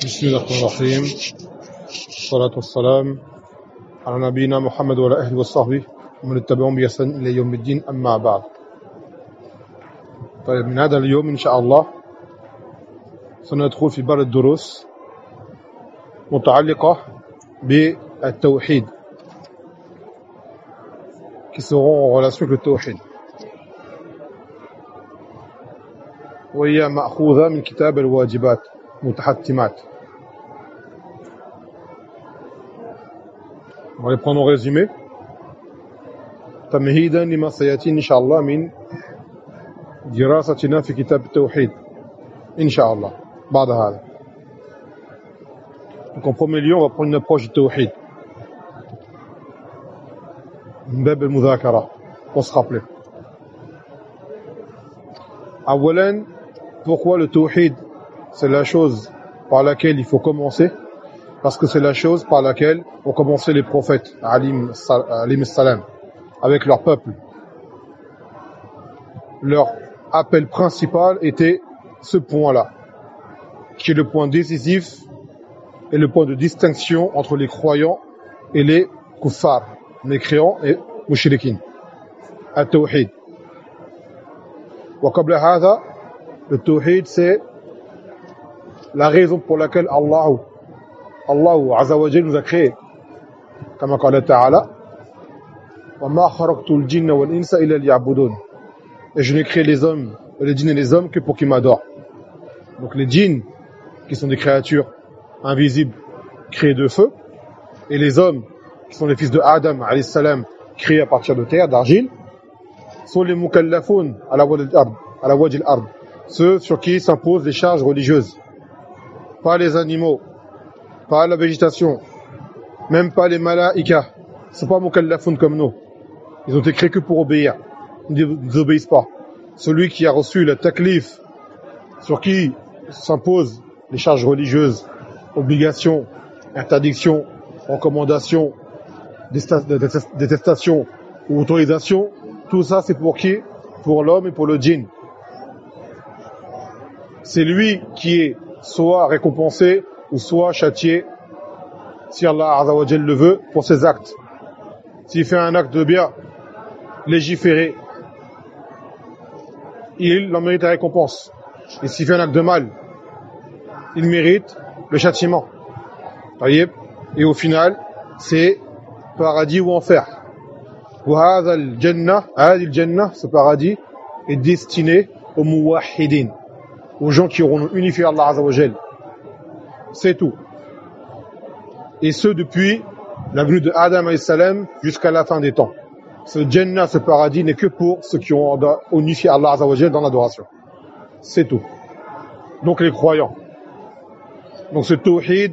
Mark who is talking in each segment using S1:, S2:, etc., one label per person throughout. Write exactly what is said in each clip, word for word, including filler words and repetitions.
S1: بسم الله الرحمن الرحيم والصلاة والسلام على نبينا محمد وعلى أهله وصحبه ومن اتبعهم بإحسان إلى يوم الدين أما بعد. طيب من هذا اليوم إن شاء الله سندخل في بعض الدروس متعلقة بالتوحيد qui seront en relation avec le tawhid. وهي مأخوذة من كتاب الواجبات متحتمات. On va les prendre en résumé. تمهيدا لما سيأتي إن شاء الله من دراستنا في كتاب التوحيد إن شاء الله بعد هذا. Donc en premier lieu, on va prendre une approche du tawhid. من باب المذاكرة pour se rappeler. أولا, pourquoi le tawhid c'est la chose par laquelle il faut commencer? Parce que c'est la chose par laquelle ont commencé les prophètes alayhim salam avec leur peuple. Leur appel principal était ce point-là, qui est le point décisif et le point de distinction entre les croyants et les kuffar, mécréants et mushrikin. At-tawhid. Wa qabla hadha, le tawhid c'est la raison pour laquelle Allah Allah Azza wa Jalla nous a créés. Comme qala ta'ala, wa ma khalaqtul jinna wal insa illa liya'budun. Et je n'ai créé les hommes, les djinns et les hommes que pour qu'ils m'adorent. Donc les djinns qui sont des créatures invisibles créées de feu, et les hommes qui sont les fils de Adam alayhi salam créés à partir de terre, d'argile, sont les mukallafoun à la wajh al-ard, à la wajh al-ard, ceux sur qui s'imposent les charges religieuses. Pas les animaux, pas la végétation, même pas les malaïkas. Ils ne sont pas mukallafoun comme nous. Ils ont été créés que pour obéir. Ils ne désobéissent pas. Celui qui a reçu le taklif, sur qui s'imposent les charges religieuses, obligations, interdictions, recommandations, détestations ou autorisations, tout ça c'est pour qui? Pour l'homme et pour le djinn. C'est lui qui est soit récompensé ou soit châtié, si Allah Azza wa Jalla le veut, pour ses actes. S'il fait un acte de bien, légiféré, il en mérite la récompense. Et s'il fait un acte de mal, il mérite le châtiment. Et au final, c'est paradis ou enfer. وهذا الجنة هذه الجنة, ce paradis est destiné aux muwahhidin, aux gens qui auront unifié Allah Azza wa Jalla. C'est tout. Et ce depuis la venue de Adam alayhi salam jusqu'à la fin des temps. Ce Jannah, ce paradis n'est que pour ceux qui ont unifié Allah Azza wa Jalla dans l'adoration. C'est tout. Donc les croyants. Donc ce tawhid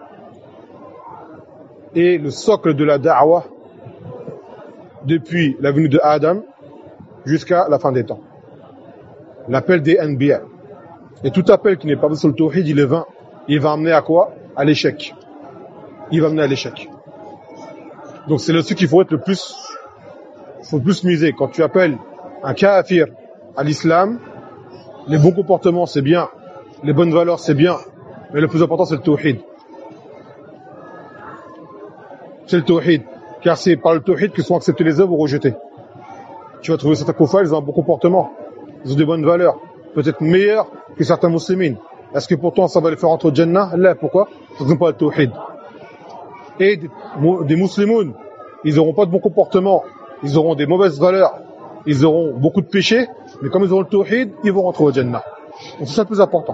S1: est le socle de la da'wah depuis la venue de Adam jusqu'à la fin des temps. L'appel des anbiya. Et tout appel qui n'est pas sur le tawhid, il est vain. Il va amener à quoi? À l'échec. Il va amener à l'échec. Donc c'est là-dessus qu'il faut être le plus, faut le plus miser. Quand tu appelles un kafir à l'islam, les bons comportements c'est bien, les bonnes valeurs c'est bien, mais le plus important c'est le tawhid. C'est le tawhid, car c'est par le tawhid que sont acceptées les œuvres ou rejetées. Tu vas trouver certains kuffars, ils ont un bon comportement, ils ont des bonnes valeurs, peut-être meilleurs que certains musulmans. Est-ce que pourtant ça va les faire entrer au Jannah? Là, pourquoi? Parce qu'ils n'ont pas le tawhid. Et des, des musulmans, ils n'auront pas de bon comportement, ils auront des mauvaises valeurs, ils auront beaucoup de péchés, mais comme ils auront le tawhid, ils vont rentrer au Jannah. Donc c'est ça le plus important.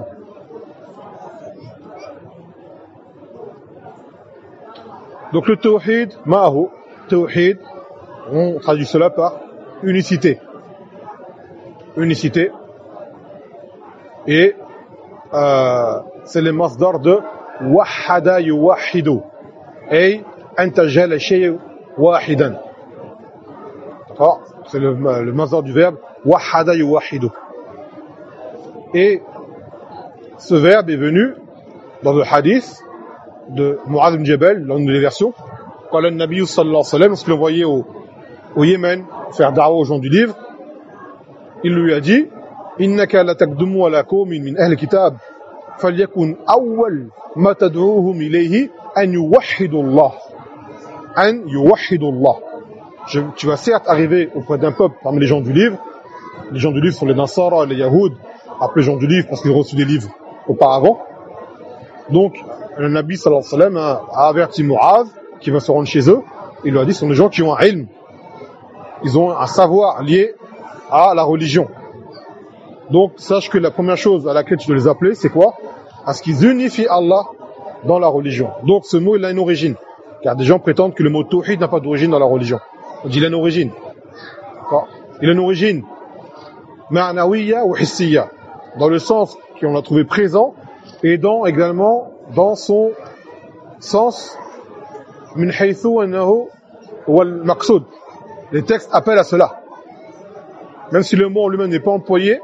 S1: Donc le tawhid, ma'ahu, tawhid, on traduit cela par unicité. Unicité. Et euh, c'est le masdar de wahada yuwahidu. Ay anta jala shay wahidan. D'accord? C'est le, le masdar du verbe wahada yuwahidu. Et ce verbe est venu dans le hadith de Mu'adh ibn Jabal, dans une des versions. Quand le Nabi sallallahu alayhi wa sallam, lorsqu'il l'envoyait au, au Yémen faire da'wa aux gens du livre, il lui a dit innaka la taqdumu ala qawmin min ahli kitab فليكن أول ما تدعوهم إليه أن يوحدوا الله أن يوحدوا الله. Je, tu vas certes arriver auprès d'un peuple parmi les gens du livre. Les gens du livre sont les Nasara, les Yahoud, appelés gens du livre parce qu'ils ont reçu des livres auparavant. Donc, le Nabi sallallahu alayhi wa sallam a averti Mu'adh qui va se rendre chez eux. Il lui a dit, ce sont des gens qui ont un ilm. Ils ont un savoir lié à la religion. Donc, sache que la première chose à laquelle tu dois les appeler, c'est quoi? À ce qu'ils unifient Allah dans la religion. Donc, ce mot, il a une origine. Car des gens prétendent que le mot tawhid n'a pas d'origine dans la religion. On dit il a une origine. D'accord? Il a une origine ma'nawiyya ou hissiyya. Dans le sens qu'on a trouvé présent et dans, également dans son sens min haythu annahu wal maqsoud. Les textes appellent à cela. Même si le mot en lui-même n'est pas employé,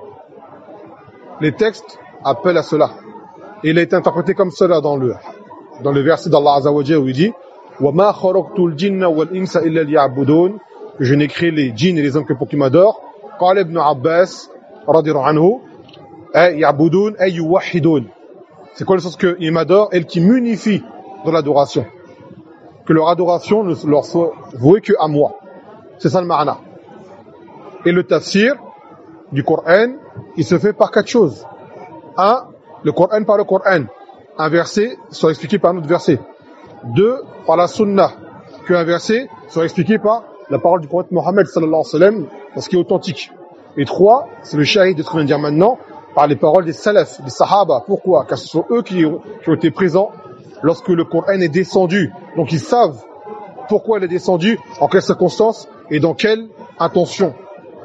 S1: les textes appellent à cela. Et il a été interprété comme cela dans le, dans le verset d'Allah Azza wa Jalla où il dit وَمَا خَرَقْتُ الْجِنَّ وَالْإِنسَ إِلَّا لِيَعْبُدُونَ, que je n'ai créé les djinns et les hommes que pour qu'ils m'adorent. قال ابن عباس رضي الله عنه أي يعبدون أي يوحدون. C'est quoi le sens qu'ils m'adorent et qui m'unifient dans l'adoration, que leur adoration ne leur soit vouée que à moi. C'est ça le ma'na. Et le tafsir du Coran, il se fait par quatre choses. Un, le Coran par le Coran. Un verset soit expliqué par un autre verset. Deux, par la sunna, qu'un verset soit expliqué par la parole du prophète Mohammed sallallahu alayhi wa sallam, parce qu'il est authentique. Et trois, c'est le shahid de ce qu'on vient de dire maintenant, par les paroles des salafs, des sahaba. Pourquoi? Car ce sont eux qui, qui ont été présents lorsque le Coran est descendu. Donc ils savent pourquoi il est descendu, en quelles circonstances et dans quelle intention.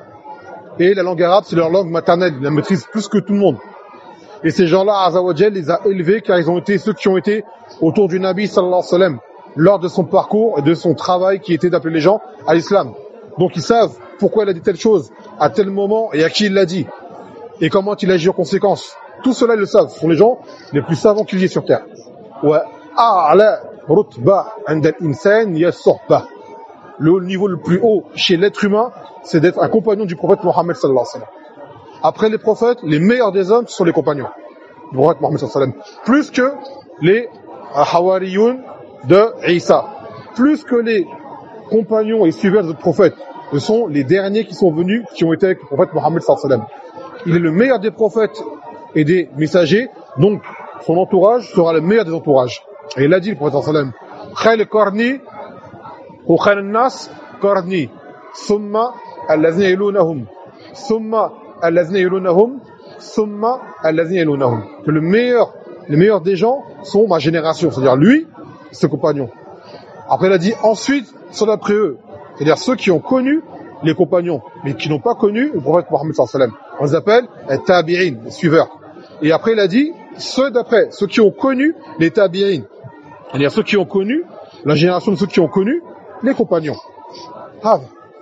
S1: Et la langue arabe, c'est leur langue maternelle, ils la maîtrisent plus que tout le monde. Et ces gens-là, Azza wa Jal les a élevés car ils ont été ceux qui ont été autour du Nabi sallallahu alayhi wa sallam lors de son parcours et de son travail qui était d'appeler les gens à l'islam. Donc ils savent pourquoi il a dit telle chose à tel moment et à qui il l'a dit et comment il agit en conséquence. Tout cela ils le savent. Ce sont les gens les plus savants qu'il y ait sur terre. Ouais. A'la rutba 'inda al-insan ya suhba. Le niveau le plus haut chez l'être humain, c'est d'être un compagnon du prophète Mohammed sallallahu alayhi wa sallam. Après les prophètes, les meilleurs des hommes, ce sont les compagnons du prophète Mohammed sallallahu alayhi wa sallam. Plus que les hawariyoun de Isa. Plus que les compagnons et suiveurs des prophètes. Ce sont les derniers qui sont venus, qui ont été avec le prophète Mohammed sallallahu alayhi wa sallam. Il est le meilleur des prophètes et des messagers, donc son entourage sera le meilleur des entourages. Et il a dit, le prophète sallallahu alayhi wa sallam, Khayl qarni ou khayl nas qarni, summa allazina yalunahum, summa allazina yalunahum, summa allazina yalunahum. Que le meilleur, les meilleurs des gens sont ma génération, c'est-à-dire lui, ses compagnons. Après il a dit, ensuite, sont d'après eux, c'est-à-dire ceux qui ont connu les compagnons, mais qui n'ont pas connu le prophète Mohammed sallallahu alayhi wa sallam. On les appelle les tabi'in, les suiveurs. Et après il a dit, ceux d'après, ceux qui ont connu les tabi'in, c'est-à-dire ceux qui ont connu, la génération de ceux qui ont connu les compagnons. Ah.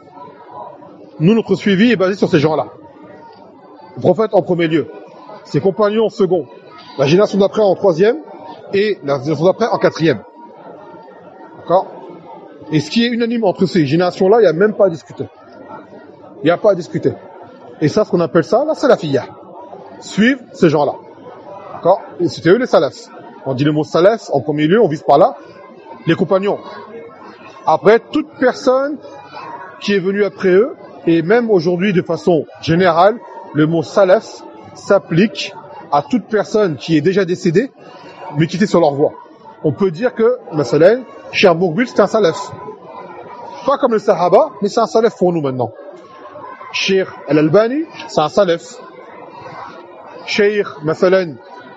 S1: Nous, notre suivi est basé sur ces gens-là. Le prophète en premier lieu, ses compagnons en second, la génération d'après en troisième, et la génération d'après en quatrième. D'accord? Et ce qui est unanime entre ces générations-là, il n'y a même pas à discuter. Il n'y a pas à discuter. Et ça, ce qu'on appelle ça, la salafiyya. Suivre ces gens-là. D'accord? Et c'était eux les salafs. On dit le mot salaf, en premier lieu, on vise par là les compagnons. Après, toute personne qui est venue après eux, et même aujourd'hui de façon générale, le mot salaf s'applique à toute personne qui est déjà décédée, mais qui était sur leur voie. On peut dire que, masalan, Cheikh Bourbil, c'est un salaf. Pas comme le Sahaba, mais c'est un salaf pour nous maintenant. Cheikh Al-Albani, c'est un salaf. Cheikh, masalan,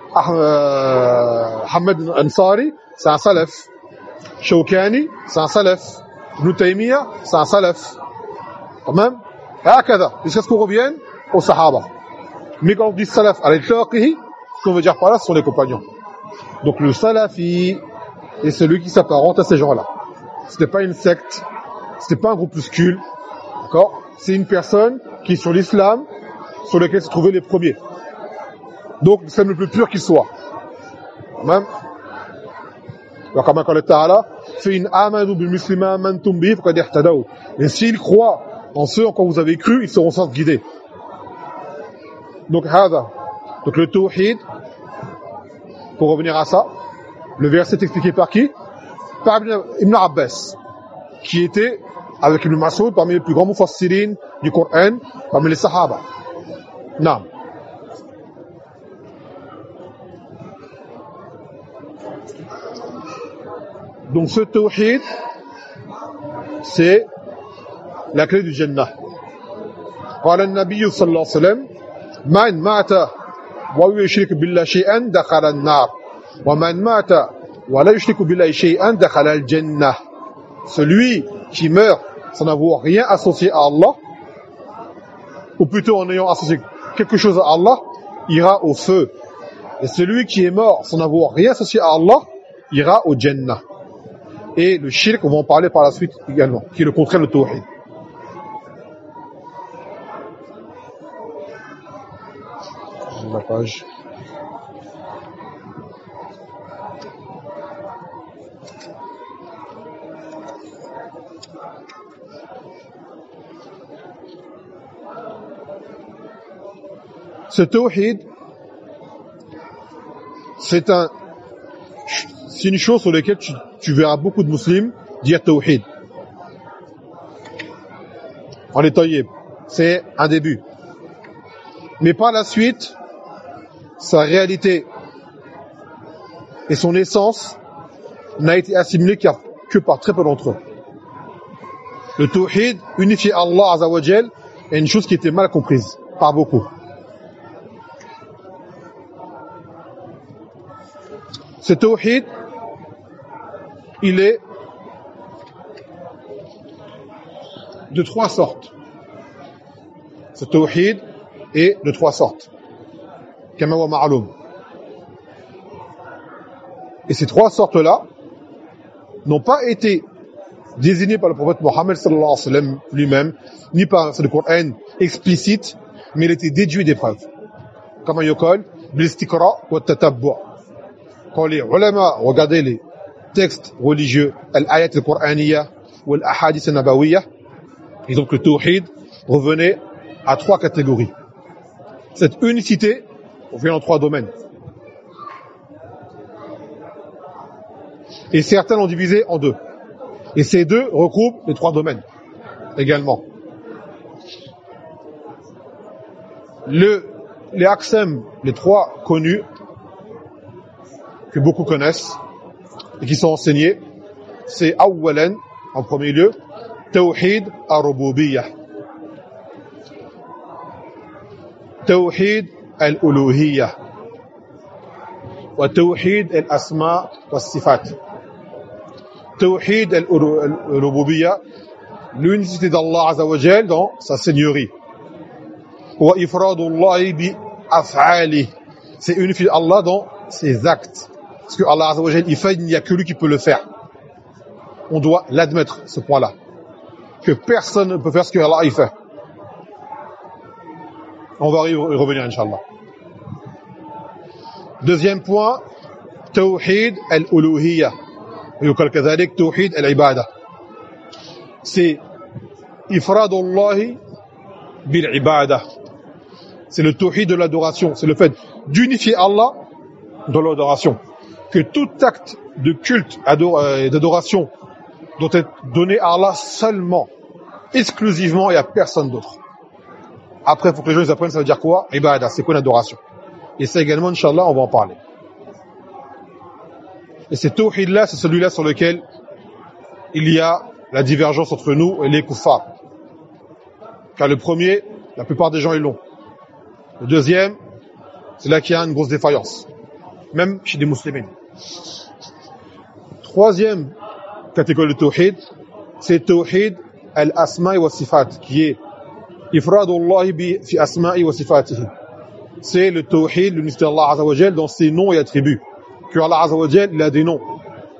S1: Ahmed Ansari, c'est un salaf. Shawkani, c'est un salaf. Ibn Taymiyyah, c'est un salaf. Quand même, هكذا, jusqu'à ce qu'on revienne aux Sahaba. Mais quand on dit salaf à l'itlaqihi, ce qu'on veut dire par là, ce sont les compagnons. Donc le salafi est celui qui s'apparente à ces gens-là. Ce n'est pas une secte, ce n'est pas un groupuscule, d'accord? C'est une personne qui est sur l'islam, sur lequel se trouvaient les premiers. Donc l'islam le plus pur qu'il soit. Quand même. Et s'ils croient en ceux en quoi vous avez cru, ils seront sans guidés. Donc, hada. Donc le tawhid, pour revenir à ça, le verset est expliqué par qui? Par Ibn Abbas, qui était avec Ibn Mas'ud parmi les plus grands mufassirin du Coran, parmi les Sahaba. Non. Donc ce tawhid, c'est la clé du Jannah. قال النبي صلى الله عليه وسلم من مات ويشرك بالله شيئا دخل النار ومن مات ولا يشرك بالله شيئا دخل الجنة. Celui qui meurt sans avoir rien associé à Allah, ou plutôt en ayant associé quelque chose à Allah, ira au feu. Et celui qui est mort sans avoir rien associé à Allah, ira au Jannah. Et le shirk, on va en parler par la suite également, qui est le contraire de tawhid. La page. Ce tawhid, c'est un, c'est une chose sur laquelle tu, tu verras beaucoup de musulmans dire tawhid. En est tayyib. C'est un début. Mais par la suite, sa réalité et son essence n'a été assimilée que par très peu d'entre eux. Le tawhid, unifier Allah Azza wa Jal, est une chose qui était mal comprise par beaucoup. Ce tawhid, il est de trois sortes. Ce tawhid est de trois sortes. Kama wa ma'loum. Et ces trois sortes-là n'ont pas été désignées par le prophète Mohammed sallallahu alayhi wa sallam lui-même, ni par le Coran explicite, mais il était déduit des preuves. Kama yukal, bil-istiqra wa tatabbu'. Quand les ulama regardaient les textes religieux, al-ayat al-Qur'aniyya ou al-ahadith al-nabawiyya, et donc le tawhid revenait à trois catégories. Cette unicité revient en trois domaines. Et certains l'ont divisé en deux. Et ces deux regroupent les trois domaines également. Le, les aqsam, les trois connus, que beaucoup connaissent et qui sont enseignés, c'est awwalan, en premier lieu, tawhid ar-rububiyyah, tawhid al-uluhiyyah, wa tawhid al-asma wa sifat. Tawhid al-rububiyyah, l'unicité d'Allah Azza wa Jal dans sa seigneurie. Wa ifradullahi bi af'alihi, c'est unifier Allah dans ses actes. Parce que Allah Azza wa Jal, il fait, il n'y a que lui qui peut le faire. On doit l'admettre, ce point-là. Que personne ne peut faire ce que Allah il fait. On va y revenir, Inch'Allah. Deuxième point, tawhid al-uluhiyyah. يقال كذلك توحيد العبادة. C'est ifradullahi bil ibada. C'est le tawhid de l'adoration. C'est le fait d'unifier Allah dans l'adoration. Que tout acte de culte et d'adoration doit être donné à Allah seulement, exclusivement et à personne d'autre. Après, il faut que les gens ils apprennent ça veut dire quoi? Ibada, c'est quoi l'adoration? Et ça également, Inch'Allah, on va en parler. Et ce tawhid-là, c'est celui-là sur lequel il y a la divergence entre nous et les kuffars. Car le premier, la plupart des gens ils l'ont. Le deuxième, c'est là qu'il y a une grosse défaillance. Même chez des musulmans. Troisième catégorie de tawhid, c'est tawhid al-asma'i wa sifat, qui est ifradullahi bi fi asma'i wa sifatihi. C'est le tawhid, l'unicité d'Allah Azza wa Jal dans ses noms et attributs. Que Allah Azza wa Jal, il a des noms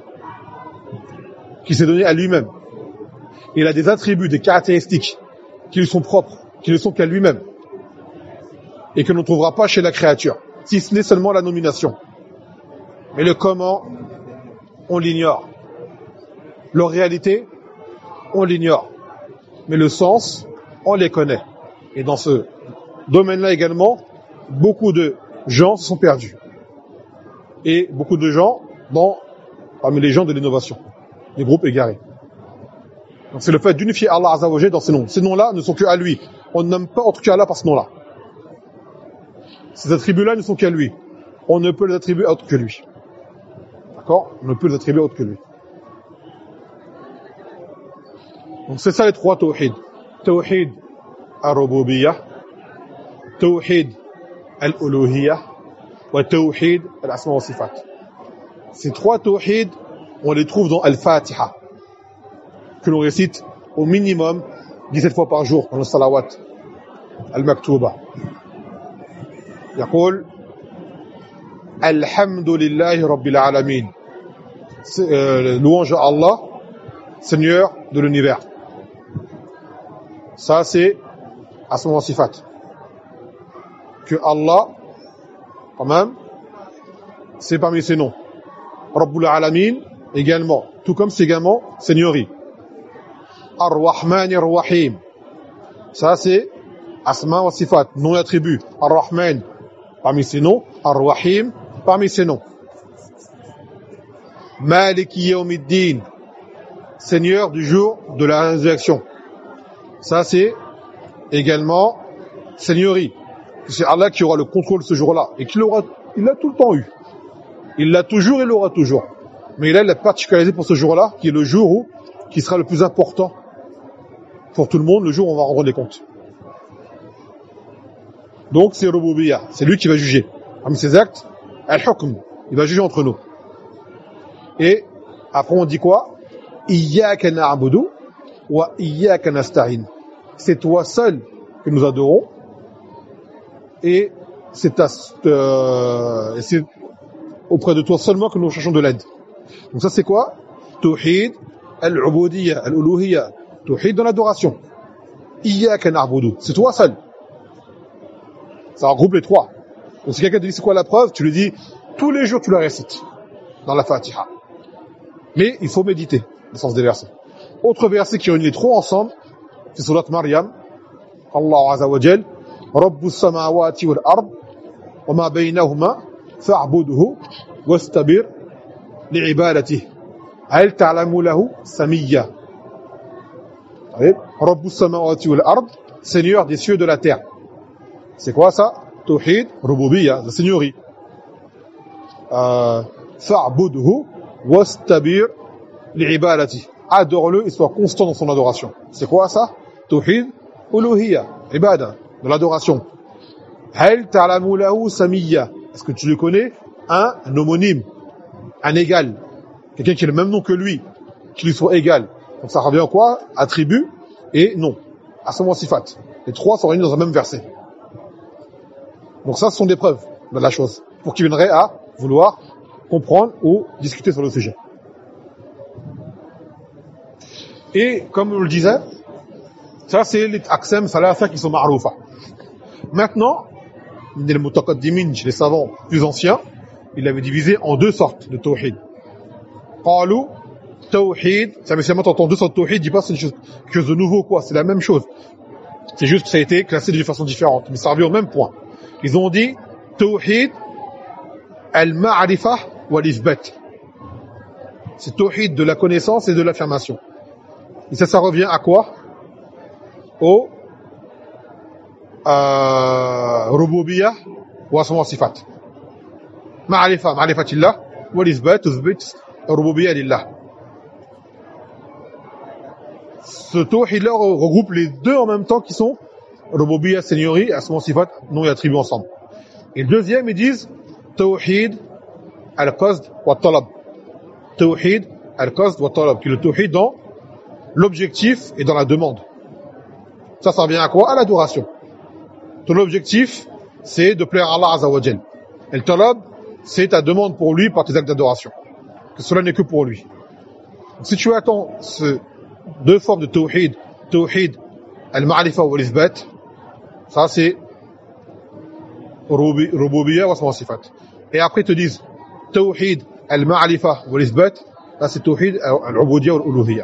S1: qui s'est donné à lui-même. Il a des attributs, des caractéristiques qui lui sont propres, qui ne sont qu'à lui-même. Et que l'on ne trouvera pas chez la créature, si ce n'est seulement la nomination. Mais le comment, on l'ignore. Leur réalité, on l'ignore. Mais le sens, on les connaît. Et dans ce domaine-là également, beaucoup de gens se sont perdus. et beaucoup de gens dans, parmi les gens de l'innovation, les groupes égarés. Donc c'est le fait d'unifier Allah Azza wa Jalla dans ces noms. Ces noms-là ne sont que à lui. On ne nomme pas autre qu'Allah par ce nom-là. Ces attributs-là ne sont qu'à lui. On ne peut les attribuer à autre que lui. D'accord ? On ne peut les attribuer à autre que lui. Donc c'est ça les trois tawhid. Tawhid al-rububiyyah, tawhid al-uluhiyyah, wa tawhid al-asma wa sifat. Ces trois tawhid, on les trouve dans Al-Fatiha, que l'on récite au minimum dix-sept fois par jour dans le salawat al-maktuba. يقول الحمد لله رب العالمين, euh, louange à Allah, Seigneur de l'univers. Ça c'est asma wa sifat, que Allah quand même c'est parmi ses noms. Rabbul Alamin également, tout comme c'est également Seigneurie. Ar-Rahman Ar-Rahim, ça c'est asma wa sifat, nom et attribut. Ar-Rahman parmi ses noms, Ar-Rahim parmi ses noms. Maliki Yawmiddin, Seigneur du jour de la résurrection. Ça c'est également Seigneurie. C'est Allah qui aura le contrôle ce jour-là et qui l'aura, il l'a tout le temps eu. Il l'a toujours et l'aura toujours. Mais il a la particularité pour ce jour-là, qui est le jour où, qui sera le plus important pour tout le monde, le jour où on va rendre les comptes. Donc c'est Rububiyyah, c'est lui qui va juger. Parmi ses actes, Al-Hukm, il va juger entre nous. Et après on dit quoi? Iyyaka na'budu wa iyyaka nasta'in. C'est toi seul que nous adorons et c'est, à, euh, et c'est auprès de toi seulement que nous cherchons de l'aide. Donc ça c'est quoi? Tawhid al-ubudiyya, al-uluhiyya, tawhid dans l'adoration. Iyyaka na'budu, c'est toi seul. Ça regroupe les trois. Donc si quelqu'un te dit c'est quoi la preuve, tu lui dis tous les jours tu la récites dans la Fatiha. Mais il faut méditer le sens des versets. Autre verset qui réunit les trois ensemble, c'est Surat Maryam. Allah Azza wa Jal, Rabbus samawati wal ard wa ma baynahuma fa'budhu wastabir li'ibadatihi hal ta'lamu lahu samiyya. Rabbus samawati wal ard, Seigneur des cieux et de la terre. C'est quoi ça? Tawhid Rububiyyah, la seigneurie. Euh, fa'budhu wastabir li'ibadatihi. Adore-le et sois constant dans son adoration. C'est quoi ça? Tawhid Uluhiyya, ibada, de l'adoration. Hal ta'lamu lahu samiyya. Est-ce que tu le connais? Un, un homonyme, un égal. Quelqu'un qui a le même nom que lui, qui lui soit égal. Donc ça revient à quoi? Attribut et nom. Asma sifat. Les trois sont réunis dans un même verset. Donc ça, ce sont des preuves de la chose, pour qui viendrait à vouloir comprendre ou discuter sur le sujet. Et comme on le disait, ça c'est les aqsam thalatha qui sont ma'roufa. Maintenant, les mutaqaddimin, les savants plus anciens, ils l'avaient divisé en deux sortes de tawhid. Qalu tawhid, ça mais seulement t'entends deux sortes de tawhid, dis pas c'est quelque chose de nouveau quoi, c'est la même chose. C'est juste que ça a été classé d'une façon différente, mais ça revient au même point. Ils ont dit tawhid al-ma'rifah wal-ithbat. C'est tawhid de la connaissance et de l'affirmation. Et ça, ça revient à quoi? Au euh, Rububiyyah wa asma wa sifat. Ma'rifah, ma'rifatillah, wal ithbat, uthbit Rububiyyah lillah. Ce tawhid-là regroupe les deux en même temps qui sont Rububiyyah, seigneurie, asma wa sifat, nom et attributs ensemble. Et le deuxième, ils disent tawhid al-qasd wa talab. Tawhid al-qasd wa talab, qui est le tawhid dans l'objectif est dans la demande. Ça, ça revient à quoi? À l'adoration. Ton objectif, c'est de plaire à Allah Azza wa Jal. Et le talab, c'est ta demande pour lui par tes actes d'adoration. Que cela n'est que pour lui. Donc, si tu attends ces deux formes de tawhid, tawhid al-ma'rifa wa al-ithbat, ça c'est Rububiyyah wa asma wa sifat. Et après ils te disent tawhid al-ma'rifa wa al-ithbat, là c'est tawhid al-ubudiyya wa al-uluhiyyah.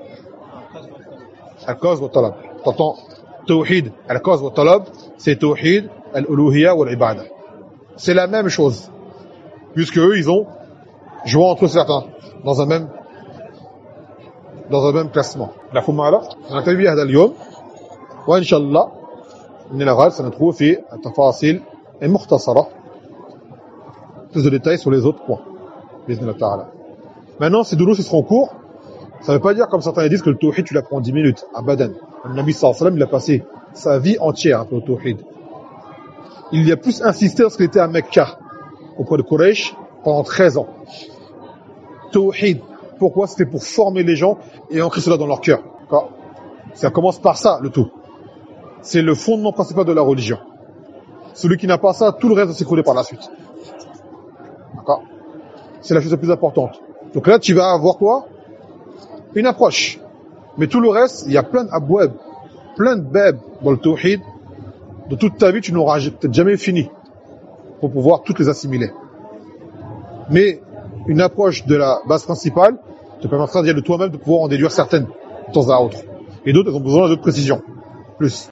S1: Al-Qasd wa Talab. T'entends Tawhid, Al-Qasd wa Talab, c'est Tawhid, Al-Uluhiyya wa Al-Ibada. C'est la même chose. puisque eux, ils ont joué entre certains, dans un même, dans un même classement. La Fumala, on a terminé هذا اليوم, وإن شاء الله من الغد سنتrouve في التفاصيل المختصرة, plus de détails sur les autres points. بإذن الله تعالى. Maintenant, ces doulours, ils seront courts. Ça ne veut pas dire, comme certains disent, que le tawhid, tu l'apprends en dix minutes, abadan. Le Nabi sallallahu alayhi wa sallam, il a passé sa vie entière pour le tawhid. Il y a plus insisté lorsqu'il était à Mecca, auprès de Quraysh, pendant treize ans. Tawhid. Pourquoi? C'était pour former les gens et ancrer cela dans leur cœur. D'accord? Ça commence par ça, le tout. C'est le fondement principal de la religion. Celui qui n'a pas ça, tout le reste va s'écrouler par la suite. D'accord? C'est la chose la plus importante. Donc là, tu vas avoir quoi? Une approche. Mais tout le reste, il y a plein d'abouab, plein de bab dans le tawhid. De toute ta vie, tu n'auras peut-être jamais fini pour pouvoir toutes les assimiler. Mais une approche de la base principale te permettra de toi-même de pouvoir en déduire certaines de temps à autre. Et d'autres, elles ont besoin de précision. Plus.